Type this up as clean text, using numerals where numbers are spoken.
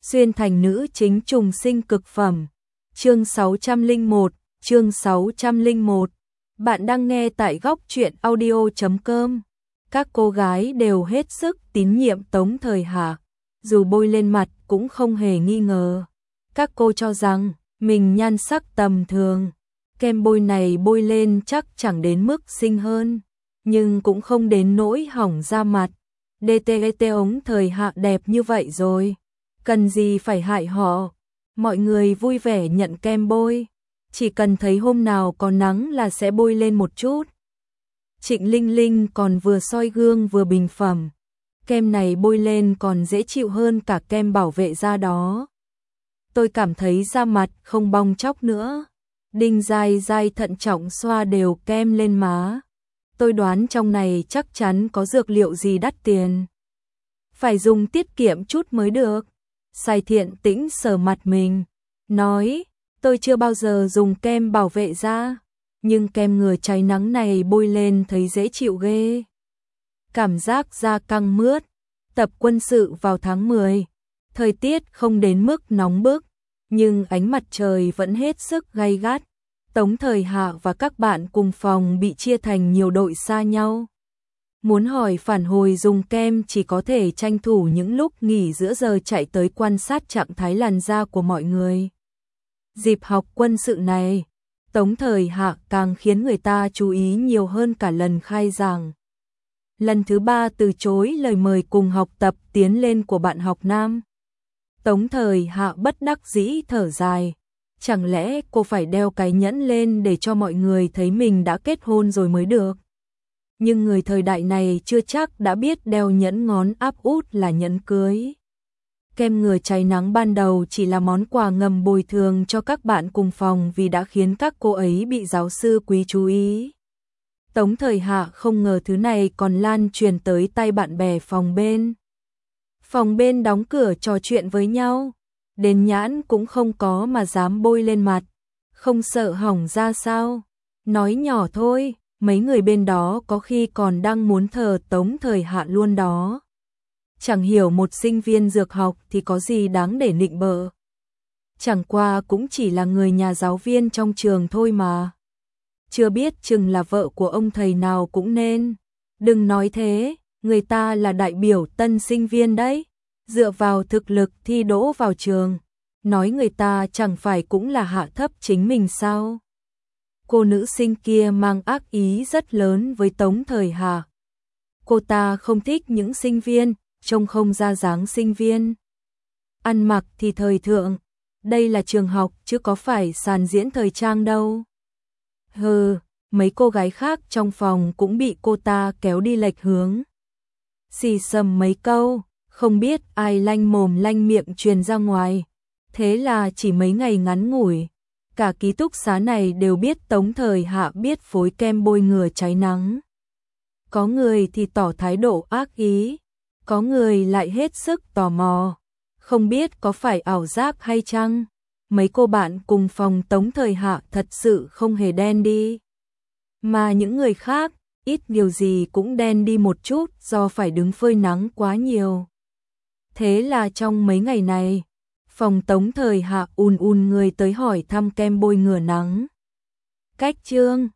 Xuyên thành nữ chính trùng sinh cực phẩm. Chương 601, chương 601. Bạn đang nghe tại góc truyện audio.com. Các cô gái đều hết sức tín nhiệm Tống Thời Hạ, dù bôi lên mặt cũng không hề nghi ngờ. Các cô cho rằng mình nhan sắc tầm thường, kem bôi này bôi lên chắc chẳng đến mức xinh hơn, nhưng cũng không đến nỗi hỏng da mặt. DTT Tống Thời Hạ đẹp như vậy rồi, cần gì phải hại họ. Mọi người vui vẻ nhận kem bôi, chỉ cần thấy hôm nào có nắng là sẽ bôi lên một chút. Trịnh Linh Linh còn vừa soi gương vừa bình phẩm, kem này bôi lên còn dễ chịu hơn cả kem bảo vệ da đó. Tôi cảm thấy da mặt không bong tróc nữa. Đinh Giai Giai thận trọng xoa đều kem lên má. Tôi đoán trong này chắc chắn có dược liệu gì đắt tiền, phải dùng tiết kiệm chút mới được. Sai Thiện Tĩnh sờ mặt mình, nói, tôi chưa bao giờ dùng kem bảo vệ da, nhưng kem ngừa cháy nắng này bôi lên thấy dễ chịu ghê. Cảm giác da căng mướt. Tập quân sự vào tháng 10, thời tiết không đến mức nóng bức, nhưng ánh mặt trời vẫn hết sức gay gắt. Tống Thời Hạ và các bạn cùng phòng bị chia thành nhiều đội xa nhau. Muốn hỏi phản hồi dùng kem chỉ có thể tranh thủ những lúc nghỉ giữa giờ chạy tới quan sát trạng thái làn da của mọi người. Dịp học quân sự này, Tống Thời Hạ càng khiến người ta chú ý nhiều hơn cả lần khai giảng. Lần thứ 3 từ chối lời mời cùng học tập tiến lên của bạn học nam. Tống Thời Hạ bất đắc dĩ thở dài. Chẳng lẽ cô phải đeo cái nhẫn lên để cho mọi người thấy mình đã kết hôn rồi mới được? Nhưng người thời đại này chưa chắc đã biết đeo nhẫn ngón áp út là nhẫn cưới. Kem ngừa cháy nắng ban đầu chỉ là món quà ngầm bồi thường cho các bạn cùng phòng vì đã khiến các cô ấy bị giáo sư quý chú ý. Tống Thời Hạ không ngờ thứ này còn lan truyền tới tay bạn bè phòng bên. Phòng bên đóng cửa trò chuyện với nhau, đến nhãn cũng không có mà dám bôi lên mặt, không sợ hỏng ra sao? Nói nhỏ thôi, mấy người bên đó có khi còn đang muốn thờ Tống Thời Hạ luôn đó. Chẳng hiểu một sinh viên dược học thì có gì đáng để nịnh bợ. Chẳng qua cũng chỉ là người nhà giáo viên trong trường thôi mà. Chưa biết chừng là vợ của ông thầy nào cũng nên. Đừng nói thế, người ta là đại biểu tân sinh viên đấy, dựa vào thực lực thi đỗ vào trường. Nói người ta chẳng phải cũng là hạ thấp chính mình sao? Cô nữ sinh kia mang ác ý rất lớn với Tống Thời Hạ. Cô ta không thích những sinh viên trông không ra dáng sinh viên, ăn mặc thì thời thượng. Đây là trường học chứ có phải sàn diễn thời trang đâu. Hừ, mấy cô gái khác trong phòng cũng bị cô ta kéo đi lệch hướng. Xì xầm mấy câu, không biết ai lanh mồm lanh miệng truyền ra ngoài. Thế là chỉ mấy ngày ngắn ngủi, cả ký túc xá này đều biết Tống Thời Hạ biết phối kem bôi ngừa cháy nắng. Có người thì tỏ thái độ ác ý, có người lại hết sức tò mò. Không biết có phải ảo giác hay chăng? Mấy cô bạn cùng phòng Tống Thời Hạ thật sự không hề đen đi. Mà những người khác, ít điều gì cũng đen đi một chút do phải đứng phơi nắng quá nhiều. Thế là trong mấy ngày này, phòng Tống Thời Hạ ùn người tới hỏi thăm kem bôi ngừa nắng. Cách trương,